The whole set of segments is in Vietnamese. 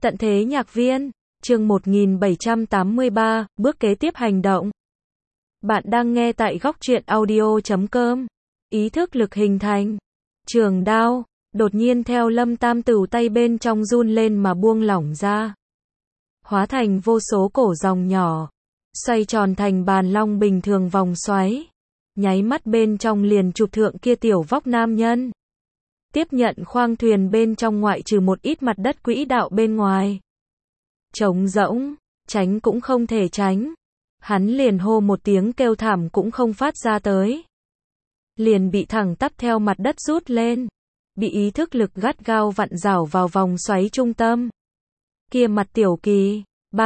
Tận thế nhạc viên, chương 1783, bước kế tiếp hành động. Bạn đang nghe tại góc truyện audio.com. Ý thức lực hình thành. Trường đao, đột nhiên theo Lâm Tam Tửu tay bên trong run lên mà buông lỏng ra. Hóa thành vô số cổ dòng nhỏ, xoay tròn thành bàn long bình thường vòng xoáy. Nháy mắt bên trong liền chụp thượng kia tiểu vóc nam nhân. Tiếp nhận khoang thuyền bên trong ngoại trừ một ít mặt đất quỹ đạo bên ngoài. Trống rỗng, tránh cũng không thể tránh. Hắn liền hô một tiếng kêu thảm cũng không phát ra tới. Liền bị thẳng tắp theo mặt đất rút lên. Bị ý thức lực gắt gao vặn rảo vào vòng xoáy trung tâm. Kia mặt tiểu kỳ,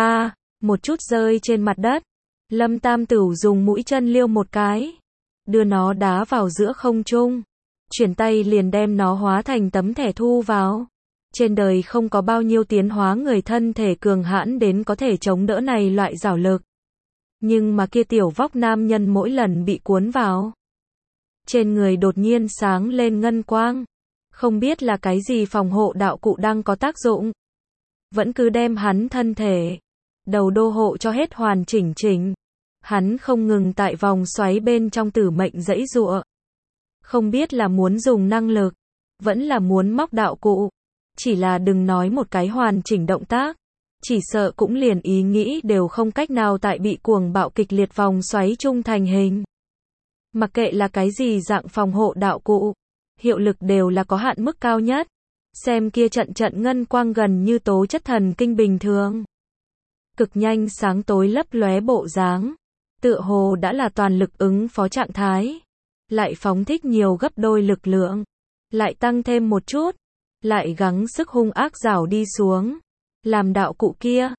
một chút rơi trên mặt đất. Lâm Tam Tửu dùng mũi chân liêu một cái. Đưa nó đá vào giữa không trung. Chuyển tay liền đem nó hóa thành tấm thẻ thu vào. Trên đời không có bao nhiêu tiến hóa người thân thể cường hãn đến có thể chống đỡ này loại giảo lực. Nhưng mà kia tiểu vóc nam nhân mỗi lần bị cuốn vào. Trên người đột nhiên sáng lên ngân quang. Không biết là cái gì phòng hộ đạo cụ đang có tác dụng. Vẫn cứ đem hắn thân thể, đầu đô hộ cho hết hoàn chỉnh. Hắn không ngừng tại vòng xoáy bên trong tử mệnh giãy giụa. Không biết là muốn dùng năng lực, vẫn là muốn móc đạo cụ. Chỉ là đừng nói một cái hoàn chỉnh động tác. Chỉ sợ cũng liền ý nghĩ đều không cách nào tại bị cuồng bạo kịch liệt vòng xoáy trung thành hình. Mặc kệ là cái gì dạng phòng hộ đạo cụ, hiệu lực đều là có hạn mức cao nhất. Xem kia trận ngân quang gần như tố chất thần kinh bình thường. Cực nhanh sáng tối lấp lóe bộ dáng. Tựa hồ đã là toàn lực ứng phó trạng thái. Lại phóng thích nhiều gấp đôi lực lượng. Lại tăng thêm một chút. Lại gắng sức hung ác rảo đi xuống. Làm đạo cụ kia,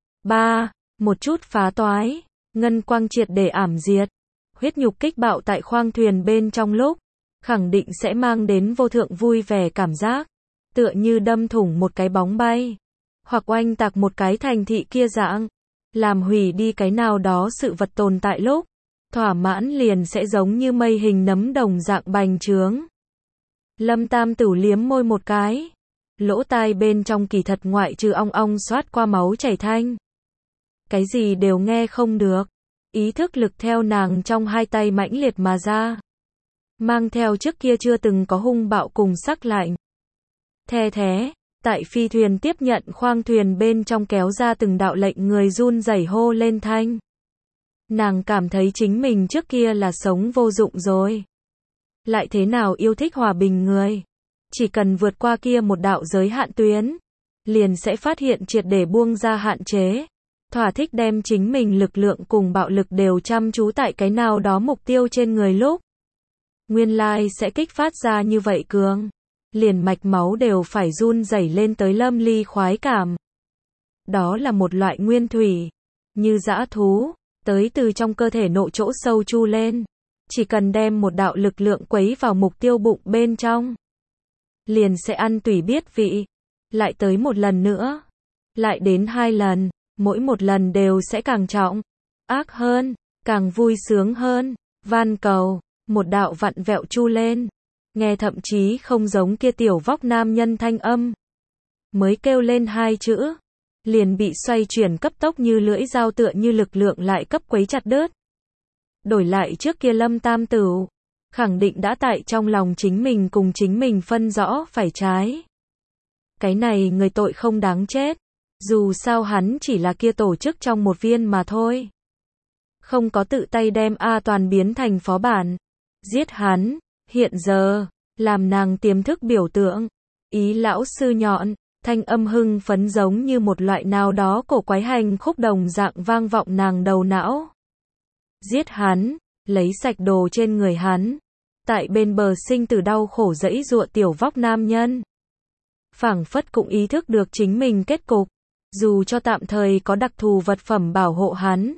một chút phá toái. Ngân quang triệt để ảm diệt. Huyết nhục kích bạo tại khoang thuyền bên trong lúc. Khẳng định sẽ mang đến vô thượng vui vẻ cảm giác. Tựa như đâm thủng một cái bóng bay. Hoặc oanh tạc một cái thành thị kia dạng. Làm hủy đi cái nào đó sự vật tồn tại lúc. Thỏa mãn liền sẽ giống như mây hình nấm đồng dạng bành trướng. Lâm Tam Tửu liếm môi một cái. Lỗ tai bên trong kỳ thật ngoại trừ ong ong xoát qua máu chảy thanh. Cái gì đều nghe không được. Ý thức lực theo nàng trong hai tay mãnh liệt mà ra. Mang theo trước kia chưa từng có hung bạo cùng sắc lạnh. The thế, tại phi thuyền tiếp nhận khoang thuyền bên trong kéo ra từng đạo lệnh người run rẩy hô lên thanh. Nàng cảm thấy chính mình trước kia là sống vô dụng rồi. Lại thế nào yêu thích hòa bình người. Chỉ cần vượt qua kia một đạo giới hạn tuyến. Liền sẽ phát hiện triệt để buông ra hạn chế. Thỏa thích đem chính mình lực lượng cùng bạo lực đều chăm chú tại cái nào đó mục tiêu trên người lúc. Nguyên lai sẽ kích phát ra như vậy cường. Liền mạch máu đều phải run rẩy lên tới lâm ly khoái cảm. Đó là một loại nguyên thủy. Như dã thú. Tới từ trong cơ thể nội chỗ sâu chu lên. Chỉ cần đem một đạo lực lượng quấy vào mục tiêu bụng bên trong. Liền sẽ ăn tùy biết vị. Lại tới một lần nữa. Lại đến 2 lần. Mỗi một lần đều sẽ càng trọng. Ác hơn. Càng vui sướng hơn. Van cầu. Một đạo vặn vẹo chu lên. Nghe thậm chí không giống kia tiểu vóc nam nhân thanh âm. Mới kêu lên 2 chữ. Liền bị xoay chuyển cấp tốc như lưỡi dao tựa như lực lượng lại cấp quấy chặt đứt. Đổi lại trước kia Lâm Tam Tửu. Khẳng định đã tại trong lòng chính mình cùng chính mình phân rõ phải trái. Cái này người tội không đáng chết. Dù sao hắn chỉ là kia tổ chức trong một viên mà thôi. Không có tự tay đem A Toàn biến thành phó bản. Giết hắn. Hiện giờ, làm nàng tiềm thức biểu tượng. Ý lão sư nhọn. Thanh âm hưng phấn giống như một loại nào đó cổ quái hành khúc đồng dạng vang vọng nàng đầu não. Giết hắn, lấy sạch đồ trên người hắn. Tại bên bờ sinh tử đau khổ giãy giụa tiểu vóc nam nhân. Phảng phất cũng ý thức được chính mình kết cục. Dù cho tạm thời có đặc thù vật phẩm bảo hộ hắn.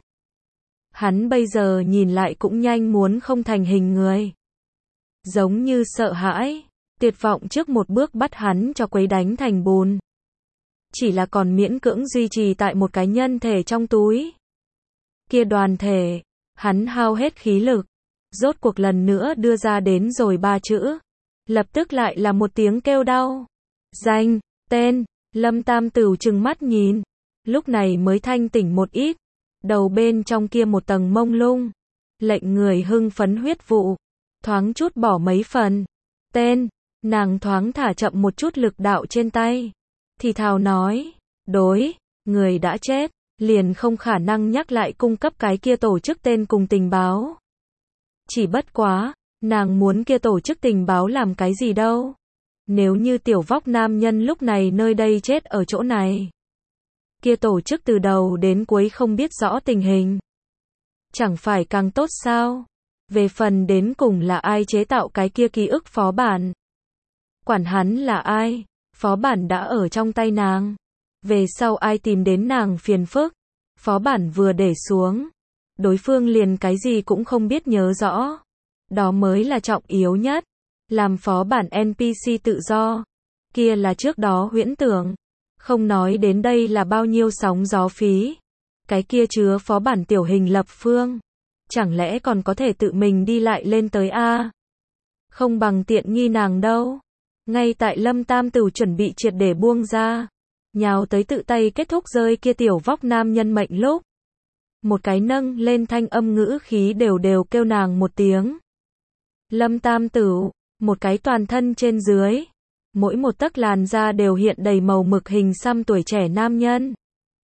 Hắn bây giờ nhìn lại cũng nhanh muốn không thành hình người. Giống như sợ hãi. Tuyệt vọng trước một bước bắt hắn cho quấy đánh thành bùn. Chỉ là còn miễn cưỡng duy trì tại một cái nhân thể trong túi. Kia đoàn thể, hắn hao hết khí lực. Rốt cuộc lần nữa đưa ra đến rồi 3 chữ. Lập tức lại là một tiếng kêu đau. Danh, tên, Lâm Tam Tửu trừng mắt nhìn, lúc này mới thanh tỉnh một ít, đầu bên trong kia một tầng mông lung, lệnh người hưng phấn huyết vụ, thoáng chút bỏ mấy phần. Tên, nàng thoáng thả chậm một chút lực đạo trên tay, thì thào nói, đối, người đã chết, liền không khả năng nhắc lại cung cấp cái kia tổ chức tên cùng tình báo. Chỉ bất quá, nàng muốn kia tổ chức tình báo làm cái gì đâu. Nếu như tiểu vóc nam nhân lúc này nơi đây chết ở chỗ này, kia tổ chức từ đầu đến cuối không biết rõ tình hình, chẳng phải càng tốt sao? Về phần đến cùng là ai chế tạo cái kia ký ức phó bản, quản hắn là ai, phó bản đã ở trong tay nàng. Về sau ai tìm đến nàng phiền phức, phó bản vừa để xuống, đối phương liền cái gì cũng không biết nhớ rõ. Đó mới là trọng yếu nhất. Làm phó bản NPC tự do, kia là trước đó huyễn tưởng. Không nói đến đây là bao nhiêu sóng gió phí. Cái kia chứa phó bản tiểu hình lập phương, chẳng lẽ còn có thể tự mình đi lại lên tới A? Không bằng tiện nghi nàng đâu. Ngay tại Lâm Tam Tửu chuẩn bị triệt để buông ra, nhào tới tự tay kết thúc rơi kia tiểu vóc nam nhân mệnh lúc, một cái nâng lên thanh âm ngữ khí đều đều kêu nàng một tiếng. Lâm Tam Tửu, một cái toàn thân trên dưới, mỗi một tấc làn da đều hiện đầy màu mực hình xăm tuổi trẻ nam nhân.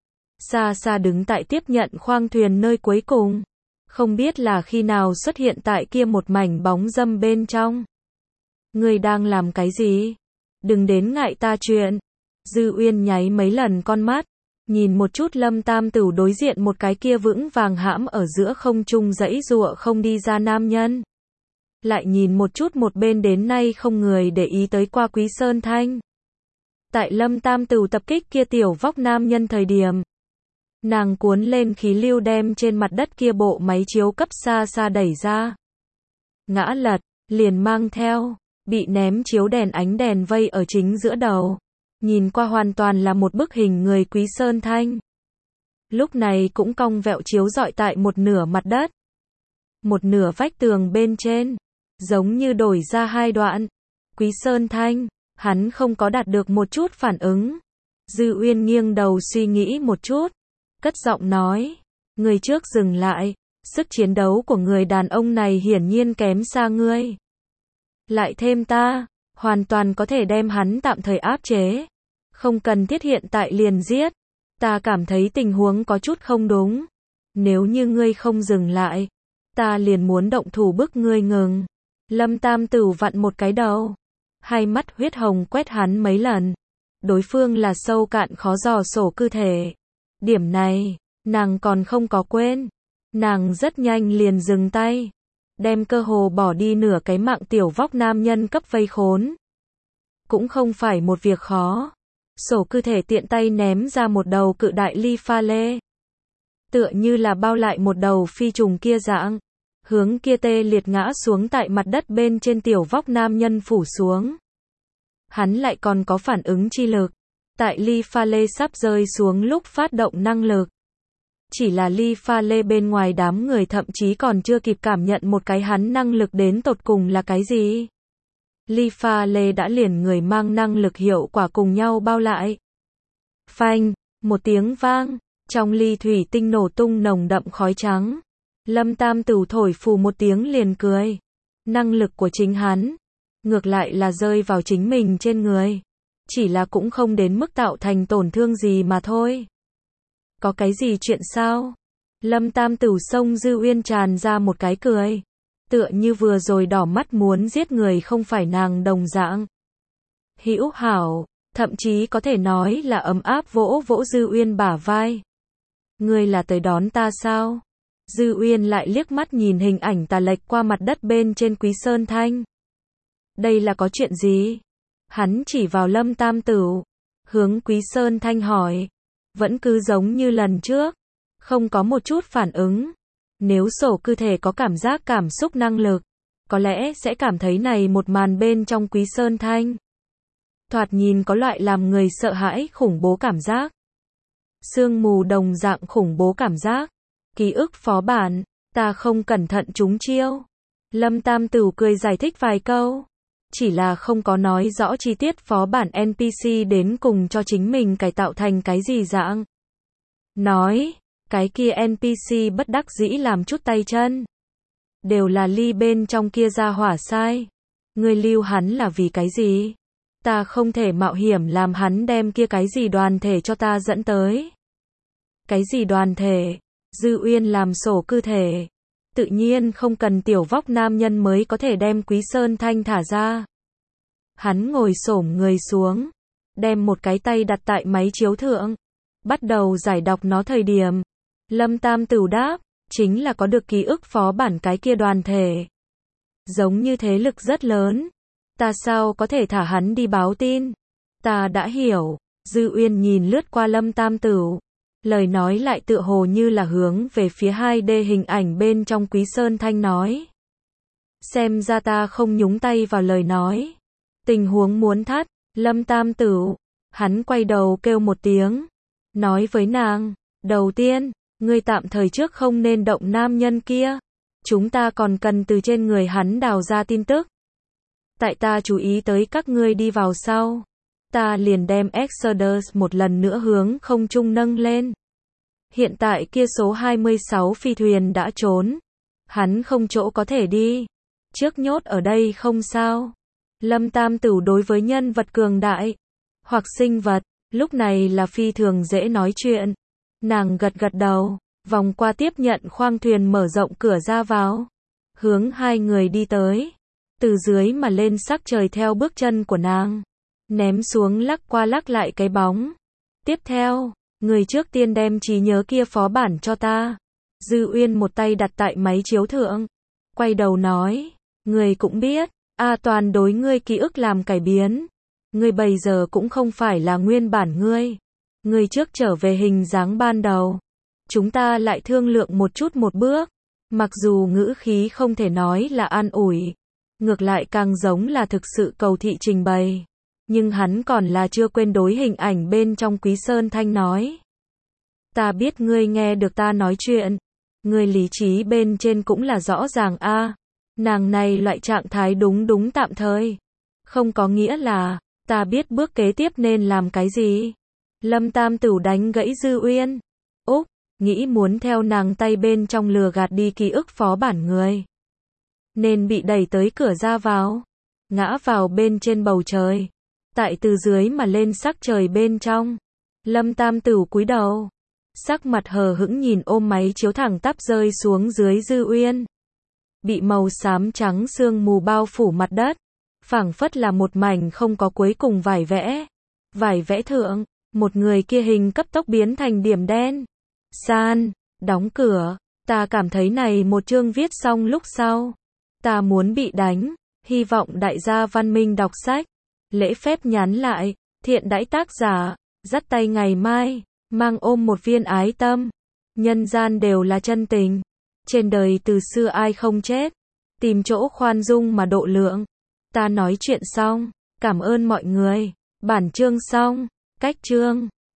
Xa xa đứng tại tiếp nhận khoang thuyền nơi cuối cùng, không biết là khi nào xuất hiện tại kia một mảnh bóng râm bên trong. Ngươi đang làm cái gì? Đừng đến ngại ta chuyện. Dư Uyên nháy mấy lần con mắt, nhìn một chút Lâm Tam Tửu đối diện một cái kia vững vàng hãm ở giữa không trung giãy giụa không đi ra nam nhân. Lại nhìn một chút một bên đến nay không người để ý tới qua Quý Sơn Thanh. Tại Lâm Tam Tửu tập kích kia tiểu vóc nam nhân thời điểm, nàng cuốn lên khí lưu đem trên mặt đất kia bộ máy chiếu cấp xa xa đẩy ra. Ngã lật, liền mang theo, bị ném chiếu đèn ánh đèn vây ở chính giữa đầu. Nhìn qua hoàn toàn là một bức hình người Quý Sơn Thanh. Lúc này cũng cong vẹo chiếu rọi tại một nửa mặt đất. Một nửa vách tường bên trên, giống như đổi ra hai đoạn. Quý Sơn Thanh, hắn không có đạt được một chút phản ứng. Dư Uyên nghiêng đầu suy nghĩ một chút, cất giọng nói, người trước dừng lại, sức chiến đấu của người đàn ông này hiển nhiên kém xa ngươi. Lại thêm ta, hoàn toàn có thể đem hắn tạm thời áp chế. Không cần thiết hiện tại liền giết. Ta cảm thấy tình huống có chút không đúng. Nếu như ngươi không dừng lại, ta liền muốn động thủ bức ngươi ngừng. Lâm Tam Tửu vặn một cái đầu, hai mắt huyết hồng quét hắn mấy lần. Đối phương là sâu cạn khó dò sổ cư thể. Điểm này, nàng còn không có quên. Nàng rất nhanh liền dừng tay, đem cơ hồ bỏ đi nửa cái mạng tiểu vóc nam nhân cấp vây khốn. Cũng không phải một việc khó. Sổ cư thể tiện tay ném ra một đầu cự đại ly pha lê. Tựa như là bao lại một đầu phi trùng kia dạng. Hướng kia tê liệt ngã xuống tại mặt đất bên trên tiểu vóc nam nhân phủ xuống. Hắn lại còn có phản ứng chi lực. Tại ly pha lê sắp rơi xuống lúc phát động năng lực. Chỉ là ly pha lê bên ngoài đám người thậm chí còn chưa kịp cảm nhận một cái hắn năng lực đến tột cùng là cái gì. Ly pha lê đã liền người mang năng lực hiệu quả cùng nhau bao lại. Phanh, một tiếng vang, trong ly thủy tinh nổ tung nồng đậm khói trắng. Lâm Tam Tửu thổi phù một tiếng liền cười. Năng lực của chính hắn, ngược lại là rơi vào chính mình trên người. Chỉ là cũng không đến mức tạo thành tổn thương gì mà thôi. Có cái gì chuyện sao? Lâm Tam Tửu xông Dư Uyên tràn ra một cái cười. Tựa như vừa rồi đỏ mắt muốn giết người không phải nàng đồng dạng. Hữu hảo, thậm chí có thể nói là ấm áp vỗ vỗ Dư Uyên bả vai. Ngươi là tới đón ta sao? Dư Uyên lại liếc mắt nhìn hình ảnh tà lệch qua mặt đất bên trên Quý Sơn Thanh. Đây là có chuyện gì? Hắn chỉ vào Lâm Tam Tửu, hướng Quý Sơn Thanh hỏi. Vẫn cứ giống như lần trước, không có một chút phản ứng. Nếu sổ cư thể có cảm giác cảm xúc năng lực, có lẽ sẽ cảm thấy này một màn bên trong Quý Sơn Thanh. Thoạt nhìn có loại làm người sợ hãi khủng bố cảm giác. Sương mù đồng dạng khủng bố cảm giác. Ký ức phó bản, ta không cẩn thận trúng chiêu. Lâm Tam Tửu cười giải thích vài câu. chỉ là không có nói rõ chi tiết phó bản NPC đến cùng cho chính mình cải tạo thành cái gì dạng. Nói, cái kia NPC bất đắc dĩ làm chút tay chân. Đều là Ly bên trong kia ra hỏa sai. Ngươi lưu hắn là vì cái gì? Ta không thể mạo hiểm làm hắn đem kia cái gì đoàn thể cho ta dẫn tới. Cái gì đoàn thể? Dư Uyên làm sổ cư thể. Tự nhiên không cần tiểu vóc nam nhân mới có thể đem Quý Sơn Thanh thả ra. Hắn ngồi xổm người xuống, đem một cái tay đặt tại máy chiếu thượng, bắt đầu giải đọc nó thời điểm. Lâm Tam Tửu đáp, chính là có được ký ức phó bản cái kia đoàn thể. Giống như thế lực rất lớn. Ta sao có thể thả hắn đi báo tin? Ta đã hiểu. Dư Uyên nhìn lướt qua Lâm Tam Tửu. Lời nói lại tựa hồ như là hướng về phía 2D hình ảnh bên trong Quý Sơn Thanh nói. Xem ra ta không nhúng tay vào lời nói. Tình huống muốn thắt, Lâm Tam Tửu. Hắn quay đầu kêu một tiếng. Nói với nàng, đầu tiên, ngươi tạm thời trước không nên động nam nhân kia. Chúng ta còn cần từ trên người hắn đào ra tin tức. Tại ta chú ý tới các ngươi đi vào sau. Ta liền đem Exodus một lần nữa hướng không trung nâng lên. Hiện tại kia số 26 phi thuyền đã trốn. Hắn không chỗ có thể đi. Trước nhốt ở đây không sao. Lâm Tam Tửu đối với nhân vật cường đại, hoặc sinh vật, lúc này là phi thường dễ nói chuyện. Nàng gật gật đầu, vòng qua tiếp nhận khoang thuyền mở rộng cửa ra vào. Hướng hai người đi tới. Từ dưới mà lên sắc trời theo bước chân của nàng. Ném xuống lắc qua lắc lại cái bóng. Tiếp theo, người trước tiên đem trí nhớ kia phó bản cho ta. Dư Uyên một tay đặt tại máy chiếu thượng. Quay đầu nói, người cũng biết, A Toàn đối ngươi ký ức làm cải biến. Ngươi bây giờ cũng không phải là nguyên bản ngươi. Ngươi trước trở về hình dáng ban đầu. Chúng ta lại thương lượng một chút một bước. Mặc dù ngữ khí không thể nói là an ủi. Ngược lại càng giống là thực sự cầu thị trình bày. Nhưng hắn còn là chưa quên đối hình ảnh bên trong Quý Sơn Thanh nói. Ta biết ngươi nghe được ta nói chuyện. Ngươi lý trí bên trên cũng là rõ ràng a. Nàng này loại trạng thái đúng tạm thời. Không có nghĩa là, ta biết bước kế tiếp nên làm cái gì. Lâm Tam Tửu đánh gãy Dư Uyên. Úc, nghĩ muốn theo nàng tay bên trong lừa gạt đi ký ức phó bản người. Nên bị đẩy tới cửa ra vào. Ngã vào bên trên bầu trời. Tại từ dưới mà lên sắc trời bên trong. Lâm Tam Tửu cúi đầu. Sắc mặt hờ hững nhìn ôm máy chiếu thẳng tắp rơi xuống dưới Dư Uyên. Bị màu xám trắng sương mù bao phủ mặt đất. Phảng phất là một mảnh không có cuối cùng vải vẽ. Vải vẽ thượng, một người kia hình cấp tốc biến thành điểm đen. San, đóng cửa. Ta cảm thấy này một chương viết xong lúc sau. Ta muốn bị đánh. Hy vọng đại gia văn minh đọc sách. Lễ phép nhắn lại. Thiện đãi tác giả. Dắt tay ngày mai. Mang ôm một viên ái tâm. Nhân gian đều là chân tình. Trên đời từ xưa ai không chết. Tìm chỗ khoan dung mà độ lượng. Ta nói chuyện xong. Cảm ơn mọi người. Bản chương xong. Cách chương.